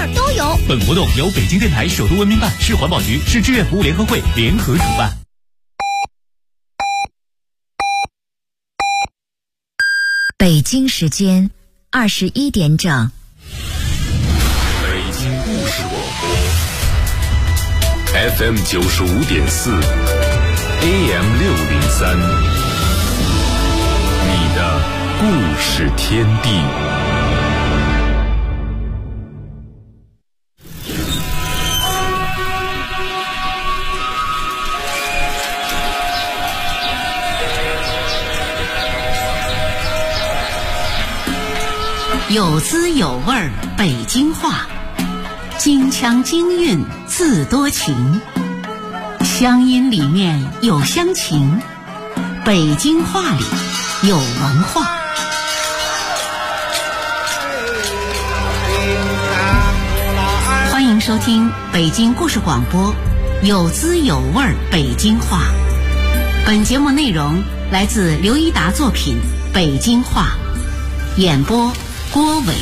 都有。 本活动由北京电台首都文明办、市环保局、市志愿服务联合会联合主办。 北京时间21点整。 北京故事广播 FM 95.4 AM 603，你的故事天地。 有滋有味儿北京话，京腔京韵字多情，乡音里面有乡情，北京话里有文化。欢迎收听北京故事广播，有滋有味儿北京话。本节目内容来自刘一达作品《北京话》，演播郭伟。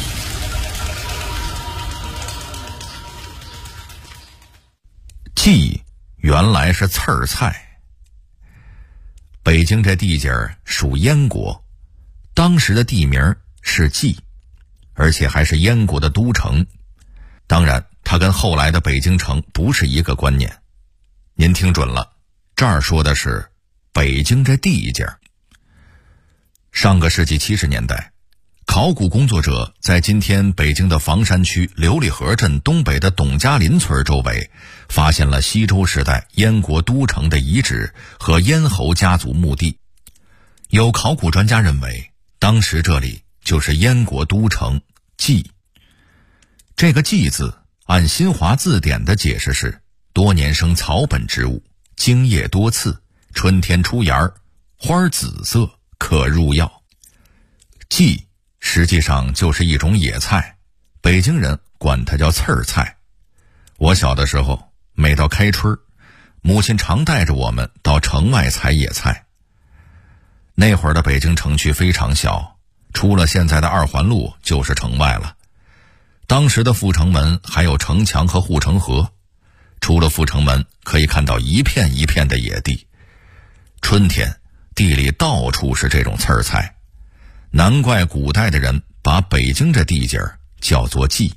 蓟原来是刺儿菜。北京这地界儿属燕国，当时的地名是蓟，而且还是燕国的都城。当然，它跟后来的北京城不是一个观念。您听准了，这儿说的是北京这地界儿。上个世纪70年代，考古工作者在今天北京的房山区琉璃河镇东北的董家林村周围，发现了西周时代燕国都城的遗址和燕侯家族墓地。有考古专家认为，当时这里就是燕国都城蓟。这个蓟字按新华字典的解释是多年生草本植物，茎叶多刺，春天出芽，花紫色，可入药。蓟实际上就是一种野菜，北京人管它叫刺儿菜。我小的时候，每到开春，母亲常带着我们到城外采野菜。那会儿的北京城区非常小，出了现在的2环路就是城外了。当时的阜成门还有城墙和护城河，出了阜成门可以看到一片一片的野地。春天地里到处是这种刺儿菜，难怪古代的人把北京这地界儿叫做蓟。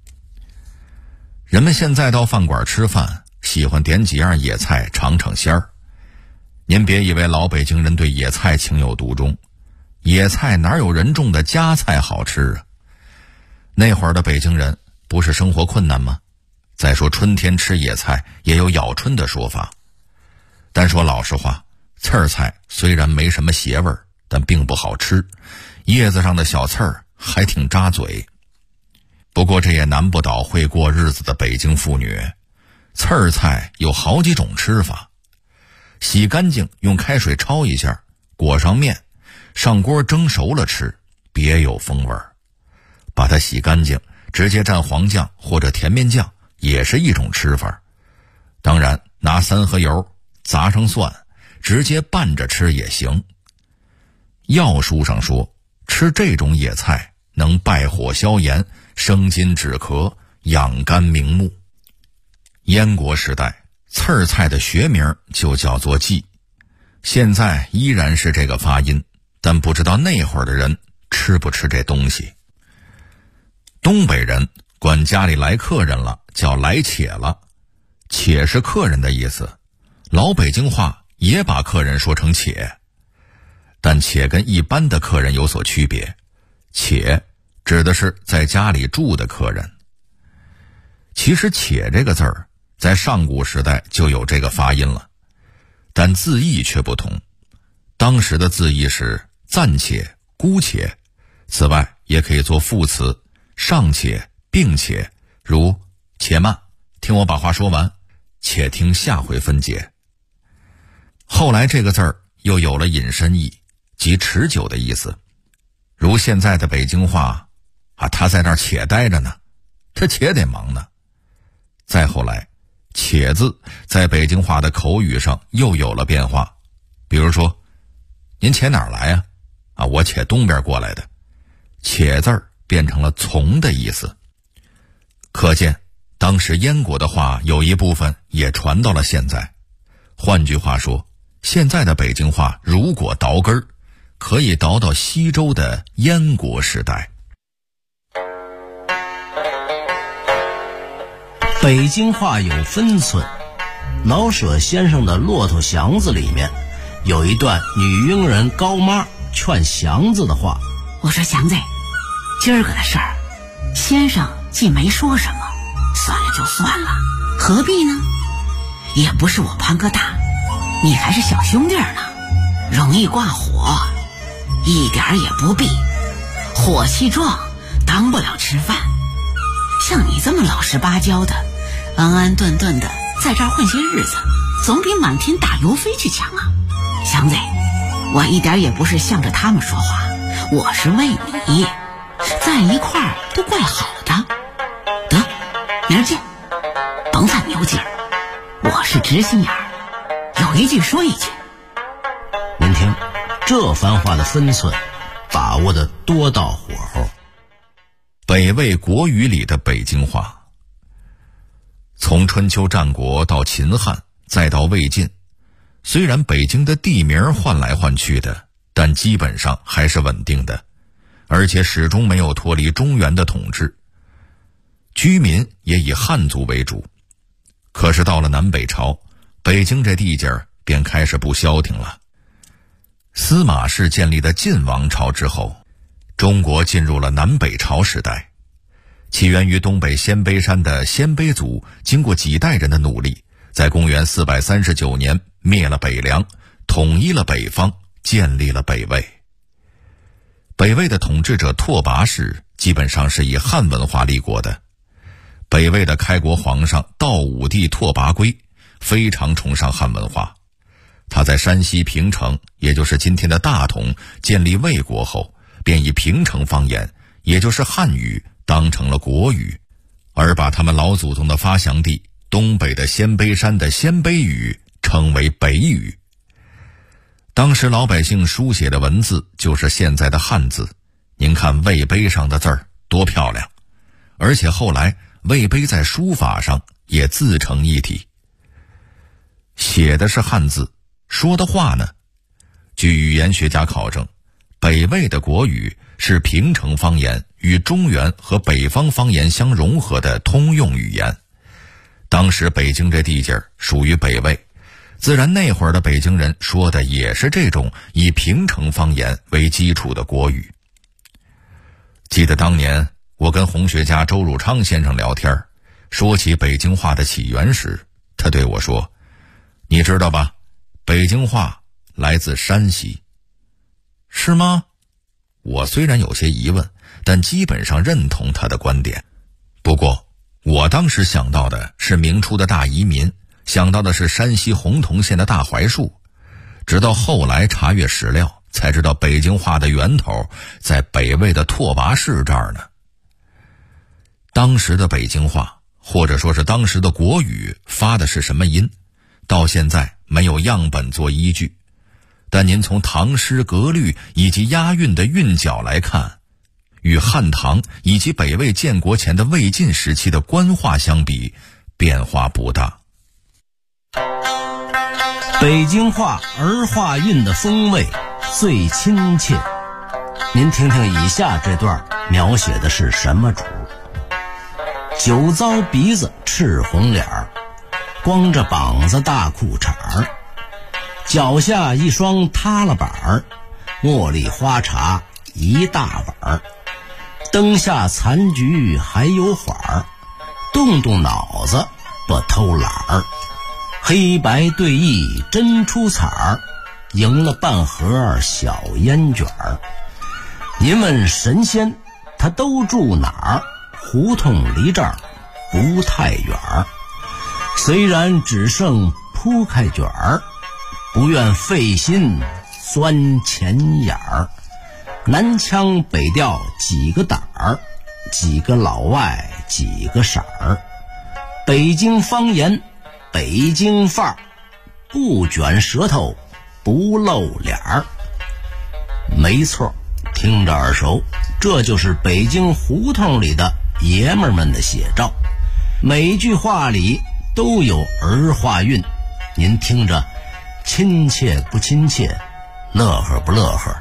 人们现在到饭馆吃饭，喜欢点几样野菜尝尝鲜儿。您别以为老北京人对野菜情有独钟，野菜哪有人种的家菜好吃啊？那会儿的北京人不是生活困难吗？再说春天吃野菜也有咬春的说法。但说老实话，刺儿菜虽然没什么邪味儿，但并不好吃，叶子上的小刺儿还挺扎嘴。不过这也难不倒会过日子的北京妇女。刺儿菜有好几种吃法：洗干净用开水焯一下，裹上面，上锅蒸熟了吃，别有风味儿。把它洗干净，直接蘸黄酱或者甜面酱，也是一种吃法。当然，拿3合油，砸上蒜，直接拌着吃也行。药书上说，吃这种野菜能败火消炎，生津止咳，养肝明目。燕国时代，刺儿菜的学名就叫做蓟，现在依然是这个发音，但不知道那会儿的人吃不吃这东西。东北人管家里来客人了叫来且了，且是客人的意思，老北京话也把客人说成且，但且跟一般的客人有所区别，且指的是在家里住的客人。其实且这个字儿在上古时代就有这个发音了，但字义却不同。当时的字义是暂且、姑且，此外也可以做副词尚且、并且，如且慢，听我把话说完，且听下回分解。后来这个字儿又有了引申义，即持久的意思。如现在的北京话他在那儿且待着呢，他且得忙呢。再后来，且字在北京话的口语上又有了变化，比如说，您且哪儿来呀？我且东边过来的。且字儿变成了从的意思。可见见当时燕国的话有一部分也传到了现在。换句话说，现在的北京话如果倒根儿，可以倒到西周的燕国时代。 北京话有分寸，老舍先生的《骆驼祥子》里面有一段女佣人高妈劝祥子的话： 我说祥子，今儿个的事儿，先生既没说什么，算了就算了，何必呢？也不是我潘哥大，你还是小兄弟呢，容易挂火，一点也不必。火气壮，当不了吃饭。像你这么老实巴交的，安安顿顿的在这儿混些日子，总比满天打油飞去强啊！祥子，我一点也不是向着他们说话，我是为你，在一块儿都怪好的。得，明儿见，甭犯牛劲儿，我是直心眼儿，有一句说一句。 您听，这番话的分寸把握的多到火候。 北魏国语里的北京话，从春秋战国到秦汉再到魏晋，虽然北京的地名换来换去的，但基本上还是稳定的，而且始终没有脱离中原的统治，居民也以汉族为主。可是到了南北朝，北京这地界儿便开始不消停了。司马氏建立的晋王朝之后，中国进入了南北朝时代。起源于东北鲜卑山的鲜卑族，经过几代人的努力，在公元439年灭了北凉，统一了北方，建立了北魏。北魏的统治者拓跋氏基本上是以汉文化立国的。北魏的开国皇上道武帝拓跋圭非常崇尚汉文化，他在山西平城，也就是今天的大同，建立魏国后，便以平城方言，也就是汉语，当成了国语，而把他们老祖宗的发祥地东北的鲜卑山的鲜卑语称为北语。当时老百姓书写的文字就是现在的汉字，您看魏碑上的字儿多漂亮，而且后来魏碑在书法上也自成一体，写的是汉字，说的话呢？据语言学家考证，北魏的国语是平城方言与中原和北方方言相融合的通用语言。当时北京这地界儿属于北魏，自然那会儿的北京人说的也是这种以平城方言为基础的国语。记得当年我跟红学家周汝昌先生聊天，说起北京话的起源时，他对我说：你知道吧，北京话来自山西。是吗？我虽然有些疑问，但基本上认同他的观点。不过我当时想到的是明初的大移民，想到的是山西洪洞县的大槐树，直到后来查阅史料才知道北京话的源头在北魏的拓跋氏这儿呢。当时的北京话，或者说是当时的国语，发的是什么音，到现在没有样本做依据，但您从唐诗格律以及押韵的韵脚来看，与汉唐以及北魏建国前的魏晋时期的官话相比，变化不大。 北京话儿化韵的风味最亲切，您听听以下这段描写的是什么主？酒糟鼻子赤红脸儿，光着膀子大裤衩儿，脚下一双塌了板儿，茉莉花茶一大碗儿，灯下残局还有缓儿，动动脑子不偷懒儿，黑白对弈真出彩儿，赢了半盒小烟卷儿。您问神仙他都住哪儿？胡同离这儿不太远儿，虽然只剩铺开卷儿，不愿费心钻钱眼儿。南腔北调几个胆儿，几个老外几个色儿，北京方言北京范儿，不卷舌头不露脸儿。没错，听着耳熟，这就是北京胡同里的爷们儿们的写照。 每一句话里都有儿化韵，您听着亲切不亲切，乐呵不乐呵？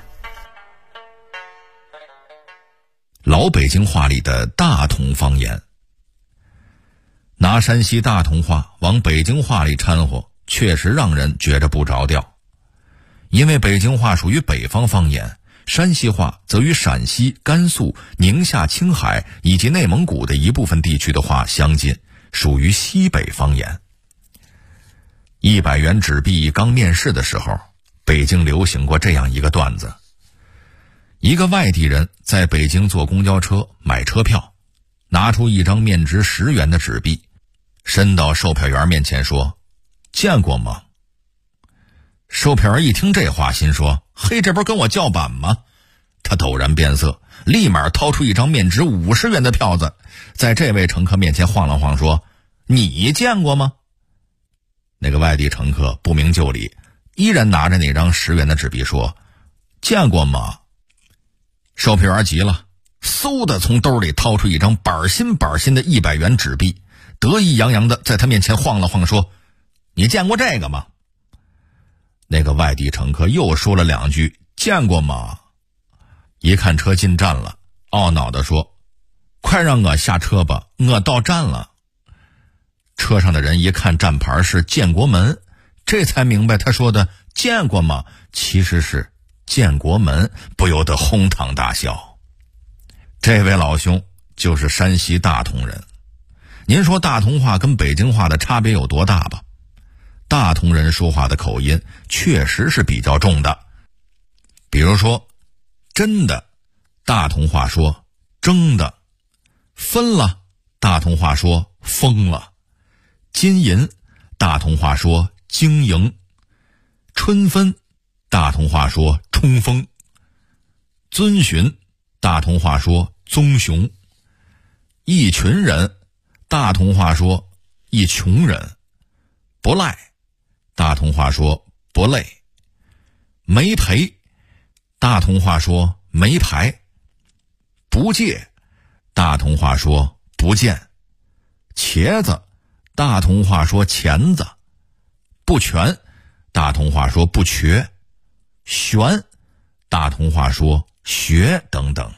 老北京话里的大同方言，拿山西大同话往北京话里掺和，确实让人觉着不着调。因为北京话属于北方方言，山西话则与陕西、甘肃、宁夏、青海以及内蒙古的一部分地区的话相近，属于西北方言。100元纸币刚面世的时候，北京流行过这样一个段子。一个外地人在北京坐公交车买车票，拿出一张面值10元的纸币，伸到售票员面前说：“见过吗？”售票员一听这话，心说：“嘿，这不是跟我叫板吗？”他陡然变色，立马掏出一张面值50元的票子，在这位乘客面前晃了晃，说：“你见过吗？”那个外地乘客不明就里，依然拿着那张10元的纸币说：“见过吗？”售票员急了，嗖的从兜里掏出一张板新的100元纸币，得意洋洋的在他面前晃了晃，说：“你见过这个吗？”那个外地乘客又说了2句：“见过吗？”一看车进站了，懊恼地说：“快让我下车吧，我到站了。”车上的人一看站牌是建国门，这才明白他说的“见过吗”其实是建国门，不由得哄堂大笑。这位老兄就是山西大同人。您说大同话跟北京话的差别有多大吧？大同人说话的口音确实是比较重的。比如说真的，大同话说争的；分了，大同话说疯了；金银，大同话说经营；春分，大同话说冲锋；遵循，大同话说棕熊；一群人，大同话说一穷人；不赖，大同话说不累；没赔，大同话说没牌；不借，大同话说不见；茄子，大同话说钳子；不全，大同话说不瘸；悬，大同话说学等等。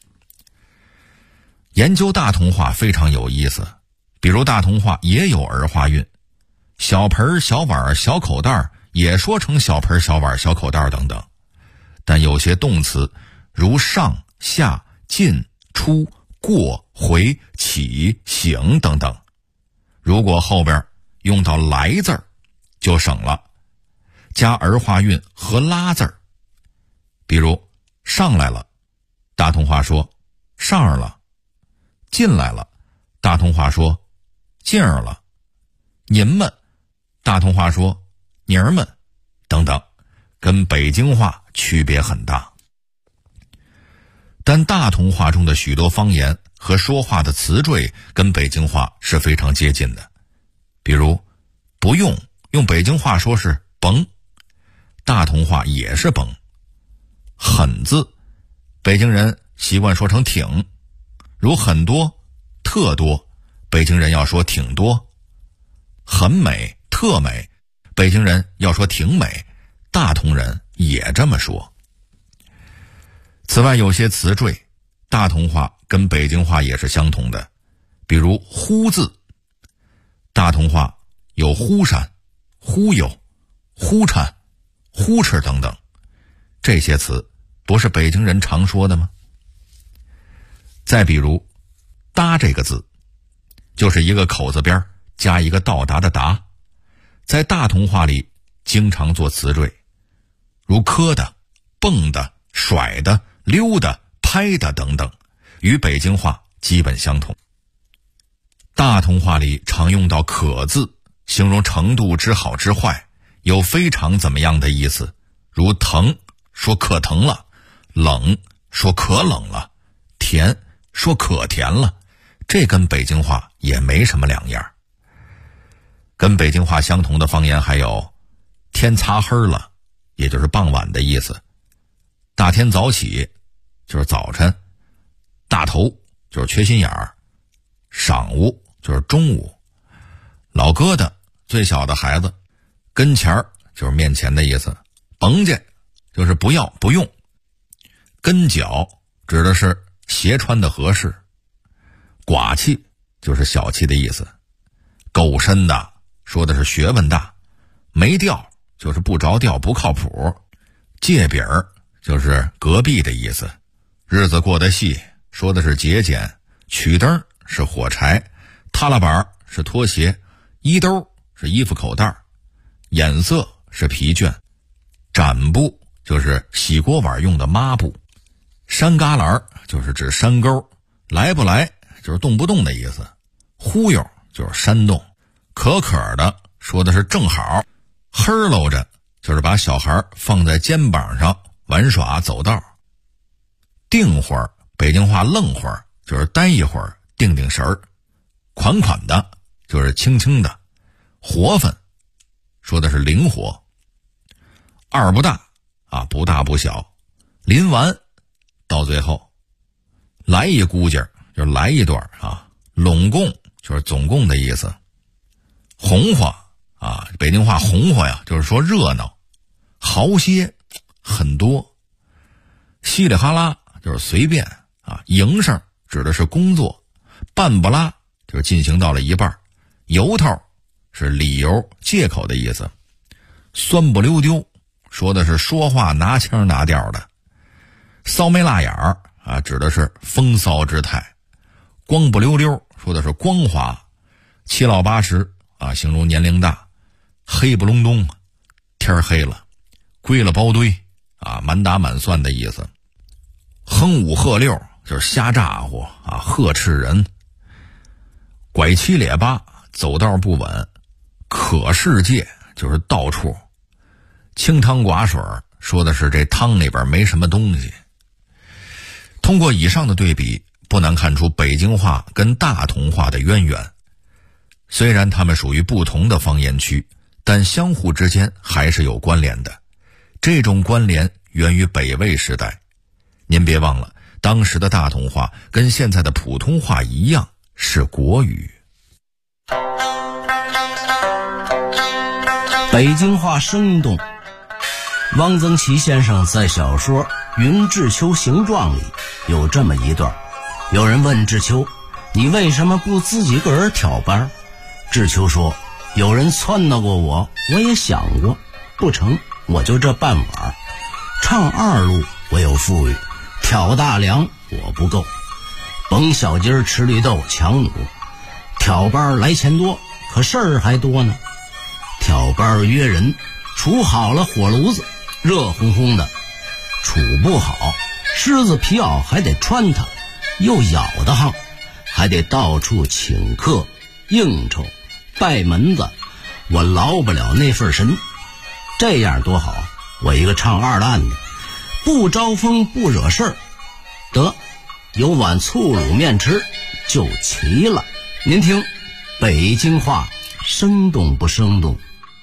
研究大同话非常有意思，比如大同话也有儿化韵，小盆、小碗、小口袋也说成小盆、小碗、小口袋等等。但有些动词如上、下、进、出、过、回、起、醒等等，如果后边用到来字儿就省了，加儿化韵和拉字儿。比如上来了，大同话说上儿了；进来了，大同话说进儿了；您们，大同话说妮儿们等等，跟北京话区别很大。但大同话中的许多方言和说话的词缀跟北京话是非常接近的。比如不用，用北京话说是甭，大同话也是甭。很字，北京人习惯说成挺，如很多、特多，北京人要说挺多；很美、特美，北京人要说挺美，大同人也这么说。此外，有些词缀，大同话跟北京话也是相同的，比如忽字，大同话有忽闪、忽悠、忽颤、忽哧等等，这些词不是北京人常说的吗？再比如搭这个字，就是一个口字边加一个到达的达，在大同话里经常做词缀，如磕的、蹦的、甩的、溜的、拍的等等，与北京话基本相同。大同话里常用到可字，形容程度之好之坏，有非常怎么样的意思，如疼说可疼了，冷说可冷了，甜说可甜了，这跟北京话也没什么两样。跟北京话相同的方言还有天擦黑了，也就是傍晚的意思；大天早起就是早晨；大头就是缺心眼儿；晌午就是中午，老疙瘩最小的孩子，跟前儿就是面前的意思，甭介就是不要不用，跟脚指的是鞋穿的合适，寡气就是小气的意思，够深的说的是学问大，没调就是不着调不靠谱，借饼儿就是隔壁的意思，日子过得细说的是节俭，曲灯是火柴，踏拉板是拖鞋，衣兜是衣服口袋，眼色是疲倦，展布就是洗锅碗用的抹布，山旮旯就是指山沟，来不来就是动不动的意思，忽悠就是煽动，可可的说的是正好，呵喽着就是把小孩放在肩膀上玩耍走道，定会儿北京话愣会儿就是待一会儿定定神儿，款款的就是轻轻的，活分说的是灵活，二不大啊，不大不小，临完到最后来一估计就是来一段啊，拢共就是总共的意思，红花啊，北京话红花呀就是说热闹，豪些很多，稀里哈拉就是随便啊，营生指的是工作，半不拉就是进行到了一半，由头是理由借口的意思，酸不溜丢说的是说话拿腔拿调的，骚眉辣眼儿啊指的是风骚之态，光不溜溜说的是光滑，七老八十啊形容年龄大，黑不隆咚天黑了，归了包堆啊满打满算的意思，哼五喝六就是瞎咋呼啊呵斥人，拐七咧八走道不稳，可世界就是到处，清汤寡水说的是这汤里边没什么东西。通过以上的对比，不难看出北京话跟大同话的渊源，虽然它们属于不同的方言区，但相互之间还是有关联的，这种关联源于北魏时代。您别忘了，当时的大同话跟现在的普通话一样是国语。 北京话生动。汪曾祺先生在小说《云志秋行状》里有这么一段，有人问志秋，你为什么不自己个儿挑班？志秋说，有人撺掇过我，我也想过，不成我就这半碗。唱二路我有富裕，挑大梁我不够，甭小鸡儿吃绿豆抢弩，挑班来钱多，可事儿还多呢。挑班约人，处好了火炉子，热烘烘的，处不好，狮子皮袄还得穿它，又咬得慌，还得到处请客应酬拜门子，我劳不了那份神。这样多好，我一个唱二烂的，不招风不惹事儿，得有碗醋卤面吃就齐了。您听北京话生动不生动？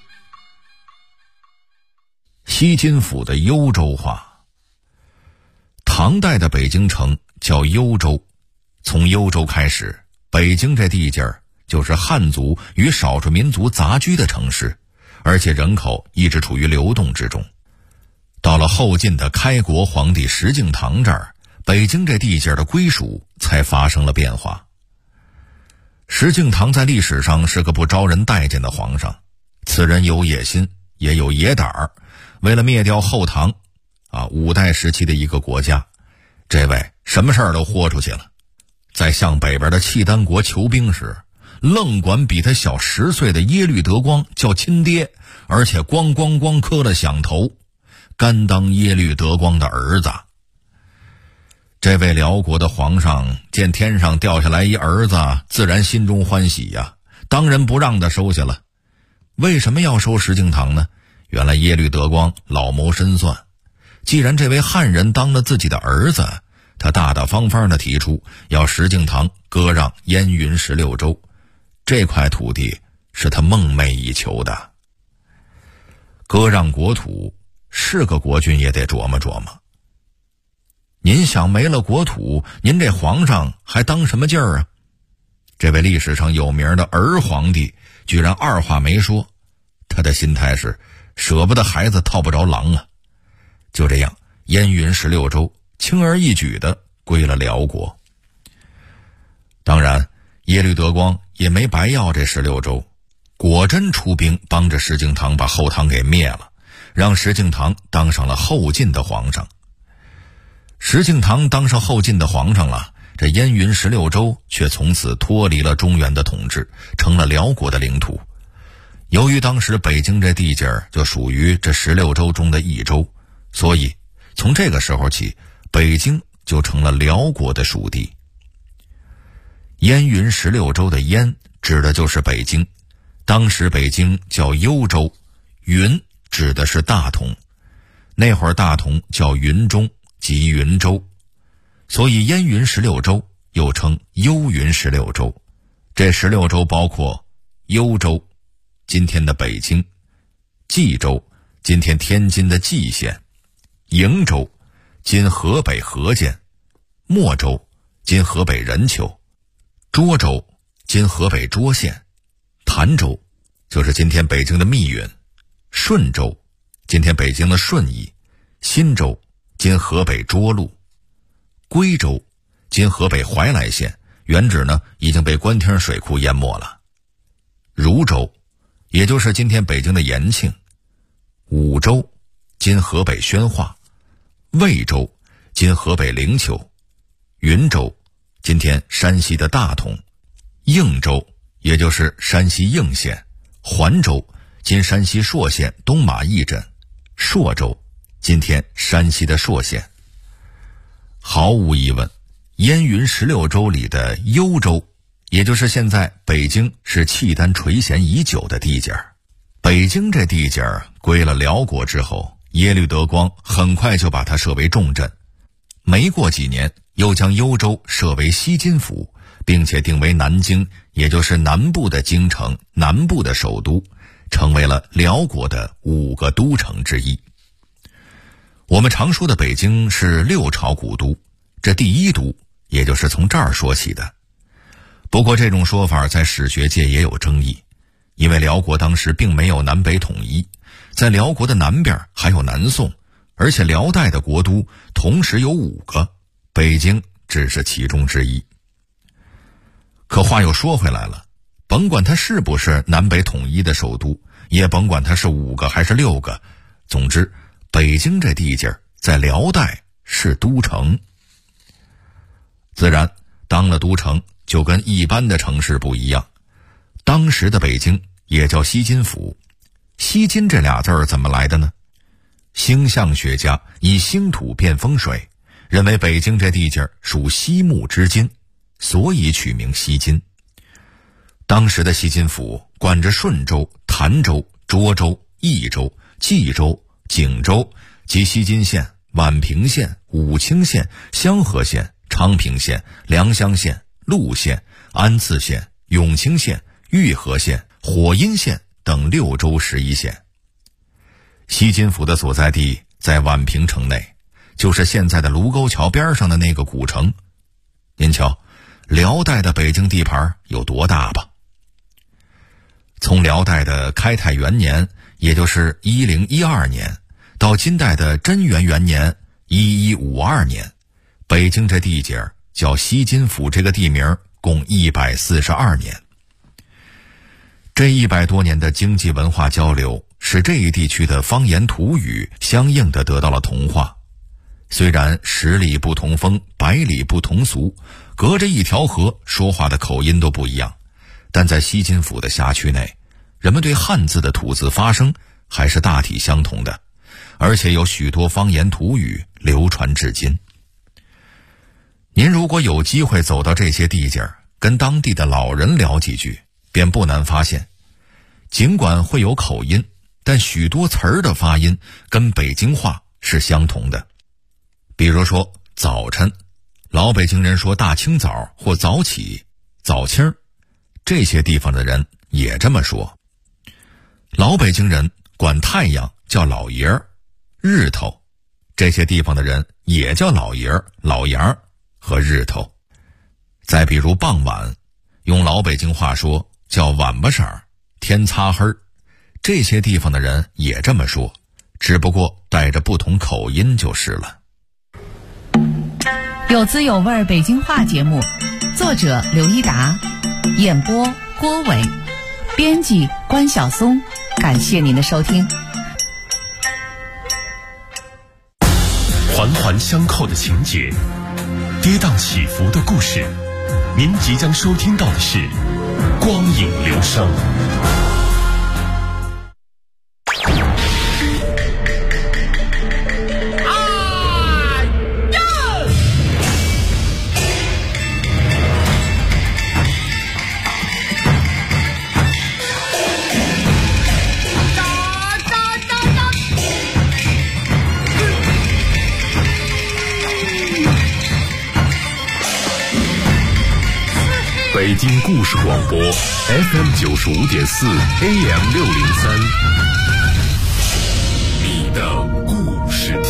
西津府的幽州话。唐代的北京城叫幽州，从幽州开始，北京这地界儿就是汉族与少数民族杂居的城市，而且人口一直处于流动之中。到了后晋的开国皇帝石敬瑭这儿，北京这地界的归属才发生了变化。石敬瑭在历史上是个不招人待见的皇上，此人有野心，也有野胆儿。为了灭掉后唐五代时期的一个国家，这位什么事儿都豁出去了。在向北边的契丹国求兵时，愣管比他小10岁的耶律德光叫亲爹，而且咣咣咣磕了响头，甘当耶律德光的儿子。这位辽国的皇上见天上掉下来一儿子，自然心中欢喜呀，当仁不让的收下了。为什么要收石敬瑭呢？原来耶律德光老谋深算，既然这位汉人当了自己的儿子，他大大方方地提出要石敬瑭割让燕云16州，这块土地是他梦寐以求的。割让国土，是个国君也得琢磨琢磨。您想没了国土，您这皇上还当什么劲儿啊？ 这位历史上有名的儿皇帝居然二话没说，他的心态是舍不得孩子套不着狼啊。就这样，燕云16州轻而易举地归了辽国。当然，耶律德光也没白要这16州，果真出兵帮着石敬瑭把后唐给灭了，让石敬瑭当上了后晋的皇上。石敬瑭当上后晋的皇上了，这燕云16州却从此脱离了中原的统治，成了辽国的领土。由于当时北京这地界就属于这16州中的一州，所以从这个时候起，北京就成了辽国的属地。燕云16州的燕指的就是北京，当时北京叫幽州，云指的是大同，那会儿大同叫云中即云州，所以燕云16州又称幽云16州。这16州包括幽州，今天的北京；冀州，今天天津的蓟县；瀛州，今河北河间；莫州，今河北任丘；涿州，今河北涿县；潭州，就是今天北京的密云；顺州，今天北京的顺义；忻州，今河北涿鹿；归州，今河北怀来县，原址呢已经被官厅水库淹没了；汝州，也就是今天北京的延庆；武州，今河北宣化；魏州，今河北灵丘；云州，今天山西的大同；应州，也就是山西应县；环州，今山西朔县东马驿镇；朔州，今天山西的朔县。毫无疑问，燕云16州里的幽州，也就是现在北京，是契丹垂涎已久的地界。北京这地界归了辽国之后，耶律德光很快就把它设为重镇，没过几年又将幽州设为西津府，并且定为南京，也就是南部的京城，南部的首都，成为了辽国的5个都城之一。我们常说的北京是6朝古都，这第一都也就是从这儿说起的。不过这种说法在史学界也有争议，因为辽国当时并没有南北统一，在辽国的南边还有南宋，而且辽代的国都同时有5个，北京只是其中之一。可话又说回来了，甭管它是不是南北统一的首都，也甭管它是5个还是6个，总之北京这地界在辽代是都城。自然当了都城就跟一般的城市不一样，当时的北京也叫西津府。西津这俩字儿怎么来的呢？星象学家以星土辨风水，认为北京这地界属西木之金，所以取名西津。当时的西津府管着顺州、潭州、涿州、益州、冀州、景州及西津县、宛平县、武清县、香河县、昌平县、良乡县、陆县、安次县、永清县、玉河县、火阴县等6州11县。西津府的所在地在宛平城内，就是现在的卢沟桥边上的那个古城。您瞧，辽代的北京地盘有多大吧？从辽代的开泰元年，也就是1012年，到金代的贞元元年1152年，北京这地界叫西津府这个地名共142年。这100多年的经济文化交流，使这一地区的方言土语相应的得到了同化。虽然10里不同风，100里不同俗，隔着一条河，说话的口音都不一样，但在西津府的辖区内，人们对汉字的吐字发声还是大体相同的，而且有许多方言土语流传至今。您如果有机会走到这些地界，跟当地的老人聊几句，便不难发现，尽管会有口音，但许多词儿的发音跟北京话是相同的。比如说早晨，老北京人说大清早或早起、早清儿，这些地方的人也这么说。老北京人管太阳叫老爷儿、日头，这些地方的人也叫老爷儿、老杨儿和日头。再比如傍晚， 用老北京话说叫晚巴色，天擦黑。这些地方的人也这么说，只不过带着不同口音就是了。 有滋有味北京话节目，作者刘一达，演播郭伟，编辑关晓松。感谢您的收听。 环环相扣的情节，跌宕起伏的故事，您即将收听到的是《光影流声》。北京故事广播 FM 95.4 AM 603，你的故事。